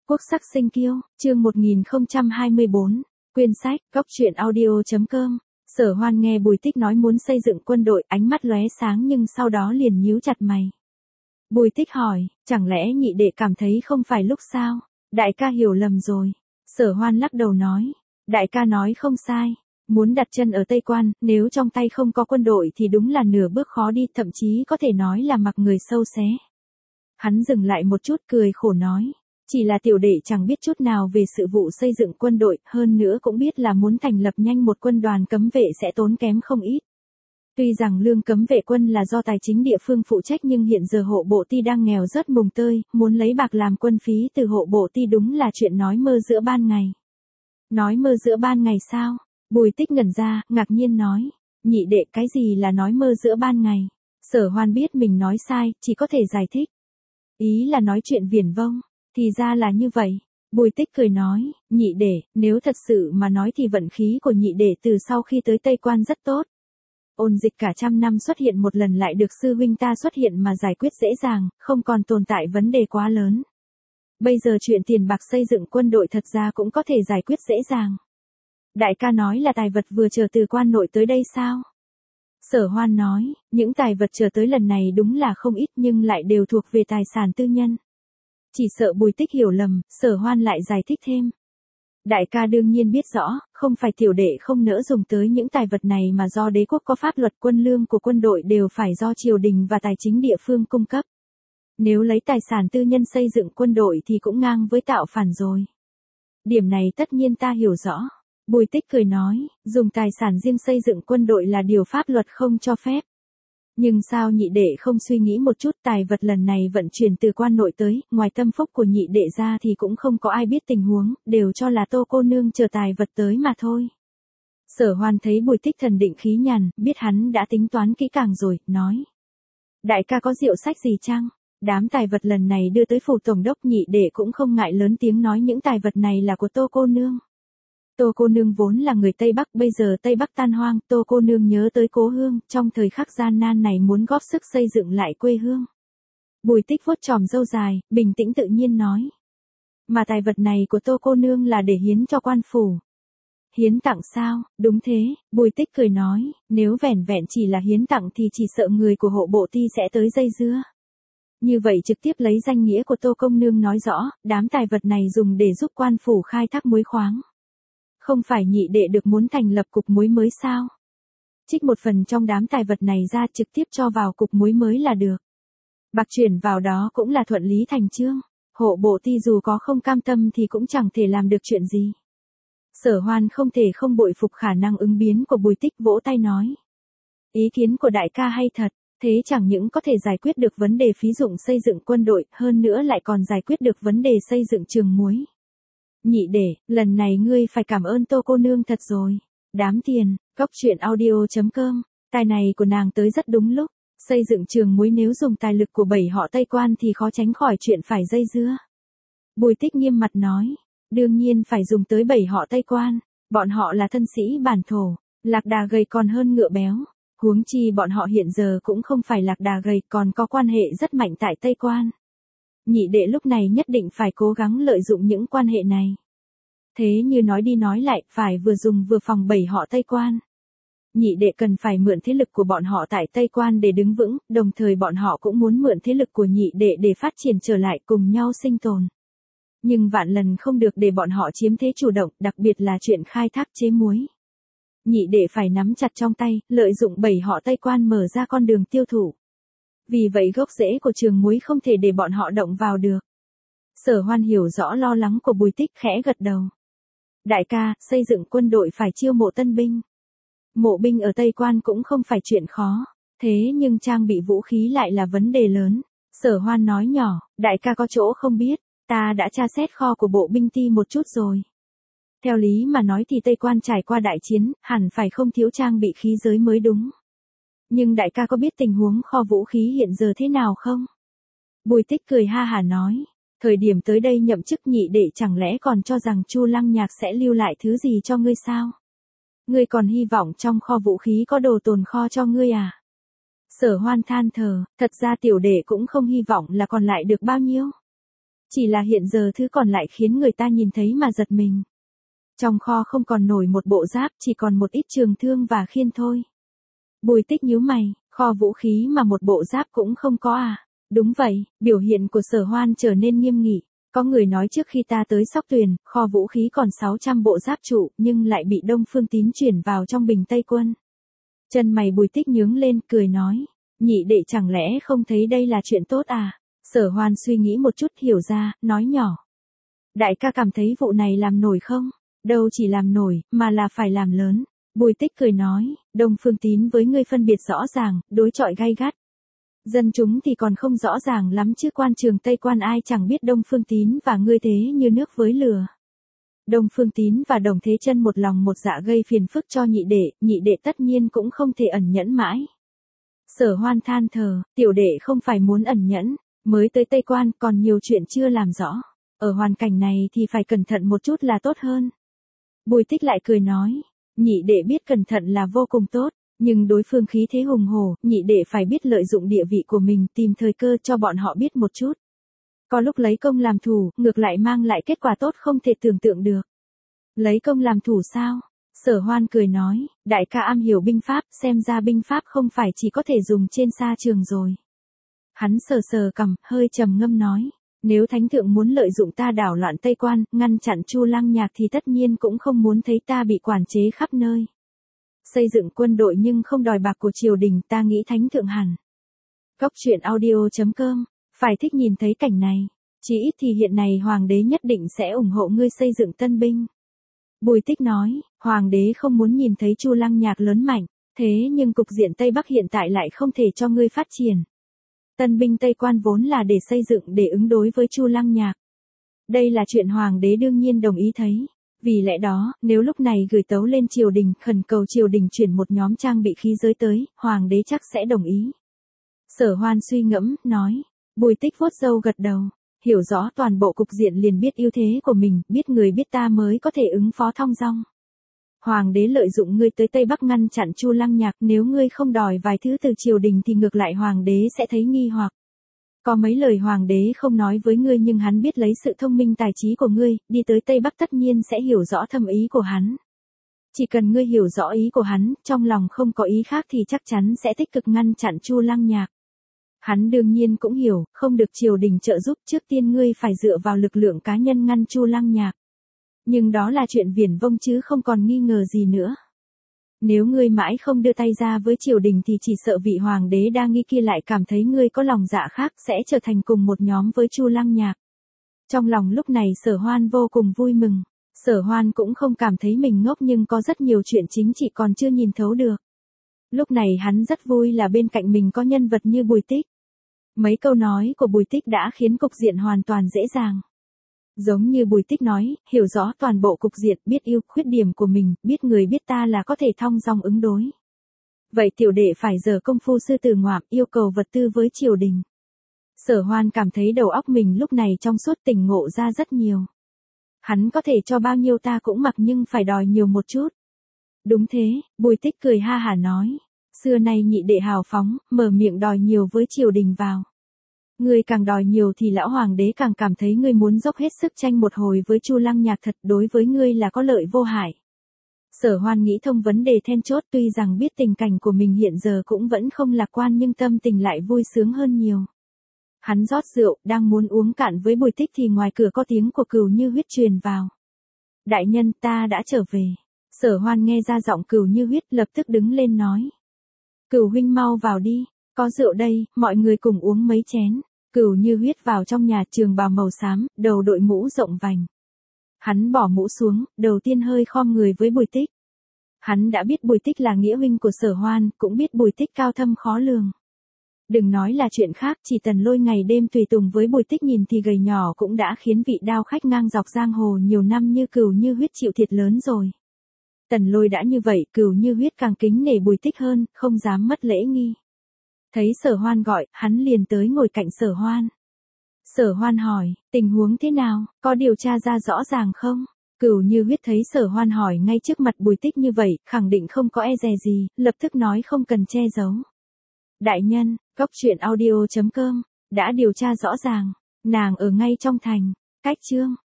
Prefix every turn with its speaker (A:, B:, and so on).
A: Quốc sắc sinh kiêu, chương 1024, quyển sách, góc truyện audio.com. Sở Hoan nghe Bùi Tích nói muốn xây dựng quân đội, ánh mắt lóe sáng nhưng sau đó liền nhíu chặt mày. Bùi Tích hỏi, chẳng lẽ nhị đệ cảm thấy không phải lúc sao? Đại ca hiểu lầm rồi. Sở Hoan lắc đầu nói, đại ca nói không sai. Muốn đặt chân ở Tây Quan, nếu trong tay không có quân đội thì đúng là nửa bước khó đi, thậm chí có thể nói là mặc người sâu xé. Hắn dừng lại một chút cười khổ nói, chỉ là tiểu đệ chẳng biết chút nào về sự vụ xây dựng quân đội, hơn nữa cũng biết là muốn thành lập nhanh một quân đoàn cấm vệ sẽ tốn kém không ít. Tuy rằng lương cấm vệ quân là do tài chính địa phương phụ trách nhưng hiện giờ hộ bộ ty đang nghèo rớt mùng tơi, muốn lấy bạc làm quân phí từ hộ bộ ty đúng là chuyện nói mơ giữa ban ngày. Nói mơ giữa ban ngày sao? Bùi Tích ngẩn ra, ngạc nhiên nói, nhị đệ cái gì là nói mơ giữa ban ngày? Sở Hoan biết mình nói sai, chỉ có thể giải thích. Ý là nói chuyện viển vông, thì ra là như vậy. Bùi Tích cười nói, nhị đệ, nếu thật sự mà nói thì vận khí của nhị đệ từ sau khi tới Tây Quan rất tốt. Ôn dịch cả trăm năm xuất hiện một lần lại được sư huynh ta xuất hiện mà giải quyết dễ dàng, không còn tồn tại vấn đề quá lớn. Bây giờ chuyện tiền bạc xây dựng quân đội thật ra cũng có thể giải quyết dễ dàng. Đại ca nói là tài vật vừa chờ từ quan nội tới đây sao? Sở Hoan nói, những tài vật chờ tới lần này đúng là không ít nhưng lại đều thuộc về tài sản tư nhân. Chỉ sợ Bùi Tích hiểu lầm, Sở Hoan lại giải thích thêm. Đại ca đương nhiên biết rõ, không phải tiểu đệ không nỡ dùng tới những tài vật này mà do đế quốc có pháp luật, quân lương của quân đội đều phải do triều đình và tài chính địa phương cung cấp. Nếu lấy tài sản tư nhân xây dựng quân đội thì cũng ngang với tạo phản rồi. Điểm này tất nhiên ta hiểu rõ. Bùi Tích cười nói, dùng tài sản riêng xây dựng quân đội là điều pháp luật không cho phép. Nhưng sao nhị đệ không suy nghĩ một chút, tài vật lần này vận chuyển từ quan nội tới, ngoài tâm phúc của nhị đệ ra thì cũng không có ai biết tình huống, đều cho là Tô cô nương chờ tài vật tới mà thôi. Sở Hoan thấy Bùi Tích thần định khí nhàn, biết hắn đã tính toán kỹ càng rồi, nói. Đại ca có diệu sách gì chăng? Đám tài vật lần này đưa tới phủ tổng đốc, nhị đệ cũng không ngại lớn tiếng nói những tài vật này là của Tô cô nương. Tô cô nương vốn là người Tây Bắc, bây giờ Tây Bắc tan hoang, Tô cô nương nhớ tới cố hương, trong thời khắc gian nan này muốn góp sức xây dựng lại quê hương. Bùi Tích vuốt chòm râu dài, bình tĩnh tự nhiên nói. Mà tài vật này của Tô cô nương là để hiến cho quan phủ. Hiến tặng sao? Đúng thế, Bùi Tích cười nói, nếu vẻn vẹn chỉ là hiến tặng thì chỉ sợ người của hộ bộ ty sẽ tới dây dưa. Như vậy trực tiếp lấy danh nghĩa của Tô công nương nói rõ, đám tài vật này dùng để giúp quan phủ khai thác muối khoáng. Không phải nhị đệ được muốn thành lập cục muối mới sao? Trích một phần trong đám tài vật này ra trực tiếp cho vào cục muối mới là được. Bạc chuyển vào đó cũng là thuận lý thành chương. Hộ bộ ty dù có không cam tâm thì cũng chẳng thể làm được chuyện gì. Sở Hoan không thể không bội phục khả năng ứng biến của Bùi Tích, vỗ tay nói. Ý kiến của đại ca hay thật, thế chẳng những có thể giải quyết được vấn đề phí dụng xây dựng quân đội, hơn nữa lại còn giải quyết được vấn đề xây dựng trường muối. Nhị đệ, lần này ngươi phải cảm ơn Tô cô nương thật rồi. Đám tiền, góc truyện audio.com, tài này của nàng tới rất đúng lúc. Xây dựng trường muối nếu dùng tài lực của 7 họ Tây Quan thì khó tránh khỏi chuyện phải dây dưa. Bùi Tích nghiêm mặt nói, đương nhiên phải dùng tới 7 họ Tây Quan. Bọn họ là thân sĩ bản thổ, lạc đà gầy còn hơn ngựa béo. Huống chi bọn họ hiện giờ cũng không phải lạc đà gầy, còn có quan hệ rất mạnh tại Tây Quan. Nhị đệ lúc này nhất định phải cố gắng lợi dụng những quan hệ này. Thế như nói đi nói lại, phải vừa dùng vừa phòng 7 họ Tây Quan. Nhị đệ cần phải mượn thế lực của bọn họ tại Tây Quan để đứng vững, đồng thời bọn họ cũng muốn mượn thế lực của nhị đệ để phát triển trở lại, cùng nhau sinh tồn. Nhưng vạn lần không được để bọn họ chiếm thế chủ động, đặc biệt là chuyện khai thác chế muối. Nhị đệ phải nắm chặt trong tay, lợi dụng 7 họ Tây Quan mở ra con đường tiêu thụ. Vì vậy gốc rễ của trường muối không thể để bọn họ động vào được. Sở Hoan hiểu rõ lo lắng của Bùi Tích, khẽ gật đầu. Đại ca, xây dựng quân đội phải chiêu mộ tân binh. Mộ binh ở Tây Quan cũng không phải chuyện khó, thế nhưng trang bị vũ khí lại là vấn đề lớn. Sở Hoan nói nhỏ, đại ca có chỗ không biết, ta đã tra xét kho của bộ binh ty một chút rồi. Theo lý mà nói thì Tây Quan trải qua đại chiến, hẳn phải không thiếu trang bị khí giới mới đúng. Nhưng đại ca có biết tình huống kho vũ khí hiện giờ thế nào không? Bùi Tích cười ha hả nói, thời điểm tới đây nhậm chức nhị đệ chẳng lẽ còn cho rằng Chu Lăng Nhạc sẽ lưu lại thứ gì cho ngươi sao? Ngươi còn hy vọng trong kho vũ khí có đồ tồn kho cho ngươi à? Sở Hoan than thở, thật ra tiểu đệ cũng không hy vọng là còn lại được bao nhiêu. Chỉ là hiện giờ thứ còn lại khiến người ta nhìn thấy mà giật mình. Trong kho không còn nổi một bộ giáp, chỉ còn một ít trường thương và khiên thôi. Bùi Tích nhíu mày, kho vũ khí mà một bộ giáp cũng không có à? Đúng vậy, biểu hiện của Sở Hoan trở nên nghiêm nghị. Có người nói trước khi ta tới Sóc Tuyền, kho vũ khí còn 600 bộ giáp trụ, nhưng lại bị Đông Phương Tín chuyển vào trong bình Tây Quân. Chân mày Bùi Tích nhướng lên, cười nói, nhị đệ chẳng lẽ không thấy đây là chuyện tốt à? Sở Hoan suy nghĩ một chút hiểu ra, nói nhỏ. Đại ca cảm thấy vụ này làm nổi không? Đâu chỉ làm nổi, mà là phải làm lớn. Bùi Tích cười nói, Đông Phương Tín với ngươi phân biệt rõ ràng, đối chọi gay gắt. Dân chúng thì còn không rõ ràng lắm chứ quan trường Tây Quan ai chẳng biết Đông Phương Tín và ngươi thế như nước với lửa. Đông Phương Tín và Đồng Thế Chân một lòng một dạ gây phiền phức cho nhị đệ tất nhiên cũng không thể ẩn nhẫn mãi. Sở Hoan than thở, tiểu đệ không phải muốn ẩn nhẫn, mới tới Tây Quan còn nhiều chuyện chưa làm rõ. Ở hoàn cảnh này thì phải cẩn thận một chút là tốt hơn. Bùi Tích lại cười nói, nhị đệ biết cẩn thận là vô cùng tốt, nhưng đối phương khí thế hùng hổ, nhị đệ phải biết lợi dụng địa vị của mình tìm thời cơ cho bọn họ biết một chút. Có lúc lấy công làm thủ, ngược lại mang lại kết quả tốt không thể tưởng tượng được. Lấy công làm thủ sao? Sở Hoan cười nói, đại ca am hiểu binh pháp, xem ra binh pháp không phải chỉ có thể dùng trên sa trường rồi. Hắn sờ sờ cằm, hơi trầm ngâm nói, nếu thánh thượng muốn lợi dụng ta đảo loạn Tây Quan, ngăn chặn Chu Lăng Nhạc thì tất nhiên cũng không muốn thấy ta bị quản chế khắp nơi. Xây dựng quân đội nhưng không đòi bạc của triều đình, ta nghĩ thánh thượng hẳn. Góc truyện audio.com, phải thích nhìn thấy cảnh này, chỉ ít thì hiện nay hoàng đế nhất định sẽ ủng hộ ngươi xây dựng tân binh. Bùi Tích nói, hoàng đế không muốn nhìn thấy Chu Lăng Nhạc lớn mạnh, thế nhưng cục diện Tây Bắc hiện tại lại không thể cho ngươi phát triển. Tân binh Tây Quan vốn là để xây dựng để ứng đối với Chu Lăng Nhạc. Đây là chuyện hoàng đế đương nhiên đồng ý thấy. Vì lẽ đó, nếu lúc này gửi tấu lên triều đình, khẩn cầu triều đình chuyển một nhóm trang bị khí giới tới, hoàng đế chắc sẽ đồng ý. Sở Hoan suy ngẫm, nói. Bùi Tích vuốt râu gật đầu. Hiểu rõ toàn bộ cục diện liền biết ưu thế của mình, biết người biết ta mới có thể ứng phó thong dong. Hoàng đế lợi dụng ngươi tới Tây Bắc ngăn chặn Chu Lăng Nhạc, nếu ngươi không đòi vài thứ từ triều đình thì ngược lại hoàng đế sẽ thấy nghi hoặc. Có mấy lời hoàng đế không nói với ngươi nhưng hắn biết lấy sự thông minh tài trí của ngươi, đi tới Tây Bắc tất nhiên sẽ hiểu rõ thâm ý của hắn. Chỉ cần ngươi hiểu rõ ý của hắn, trong lòng không có ý khác thì chắc chắn sẽ tích cực ngăn chặn Chu Lăng Nhạc. Hắn đương nhiên cũng hiểu, không được triều đình trợ giúp, trước tiên ngươi phải dựa vào lực lượng cá nhân ngăn Chu Lăng Nhạc. Nhưng đó là chuyện viển vông chứ không còn nghi ngờ gì nữa. Nếu ngươi mãi không đưa tay ra với triều đình thì chỉ sợ vị hoàng đế đa nghi kia lại cảm thấy ngươi có lòng dạ khác sẽ trở thành cùng một nhóm với Chu Lăng Nhạc. Trong lòng lúc này Sở Hoan vô cùng vui mừng. Sở Hoan cũng không cảm thấy mình ngốc nhưng có rất nhiều chuyện chính trị còn chưa nhìn thấu được. Lúc này hắn rất vui là bên cạnh mình có nhân vật như Bùi Tích. Mấy câu nói của Bùi Tích đã khiến cục diện hoàn toàn dễ dàng. Giống như Bùi Tích nói, hiểu rõ toàn bộ cục diện, biết ưu khuyết điểm của mình, biết người biết ta là có thể thong dong ứng đối. Vậy tiểu đệ phải giở công phu sư tử ngoạm, yêu cầu vật tư với triều đình. Sở Hoan cảm thấy đầu óc mình lúc này trong suốt tỉnh ngộ ra rất nhiều. Hắn có thể cho bao nhiêu ta cũng mặc nhưng phải đòi nhiều một chút. Đúng thế, Bùi Tích cười ha hả nói. Xưa nay nhị đệ hào phóng, mở miệng đòi nhiều với triều đình vào. Ngươi càng đòi nhiều thì lão hoàng đế càng cảm thấy ngươi muốn dốc hết sức tranh một hồi với Chu Lăng Nhạc, thật đối với ngươi là có lợi vô hại. Sở Hoan nghĩ thông vấn đề then chốt, tuy rằng biết tình cảnh của mình hiện giờ cũng vẫn không lạc quan nhưng tâm tình lại vui sướng hơn nhiều. Hắn rót rượu, đang muốn uống cạn với Bùi Tích thì ngoài cửa có tiếng của Cửu Như Huyết truyền vào. Đại nhân, ta đã trở về. Sở Hoan nghe ra giọng Cửu Như Huyết lập tức đứng lên nói. Cửu huynh mau vào đi, có rượu đây, mọi người cùng uống mấy chén. Cửu Như Huyết vào trong nhà, trường bào màu xám, đầu đội mũ rộng vành. Hắn bỏ mũ xuống, đầu tiên hơi khom người với Bùi Tích. Hắn đã biết Bùi Tích là nghĩa huynh của Sở Hoan, cũng biết Bùi Tích cao thâm khó lường. Đừng nói là chuyện khác, chỉ Tần Lôi ngày đêm tùy tùng với Bùi Tích nhìn thì gầy nhỏ cũng đã khiến vị đao khách ngang dọc giang hồ nhiều năm như Cửu Như Huyết chịu thiệt lớn rồi. Tần Lôi đã như vậy, Cửu Như Huyết càng kính nể Bùi Tích hơn, không dám mất lễ nghi. Thấy Sở Hoan gọi, hắn liền tới ngồi cạnh Sở Hoan. Sở Hoan hỏi, tình huống thế nào, có điều tra ra rõ ràng không? Cửu Như Huyết thấy Sở Hoan hỏi ngay trước mặt Bùi Tích như vậy, khẳng định không có e dè gì, lập tức nói không cần che giấu. Đại nhân, góc truyện audio.com, đã điều tra rõ ràng. Nàng ở ngay trong thành, cách Trương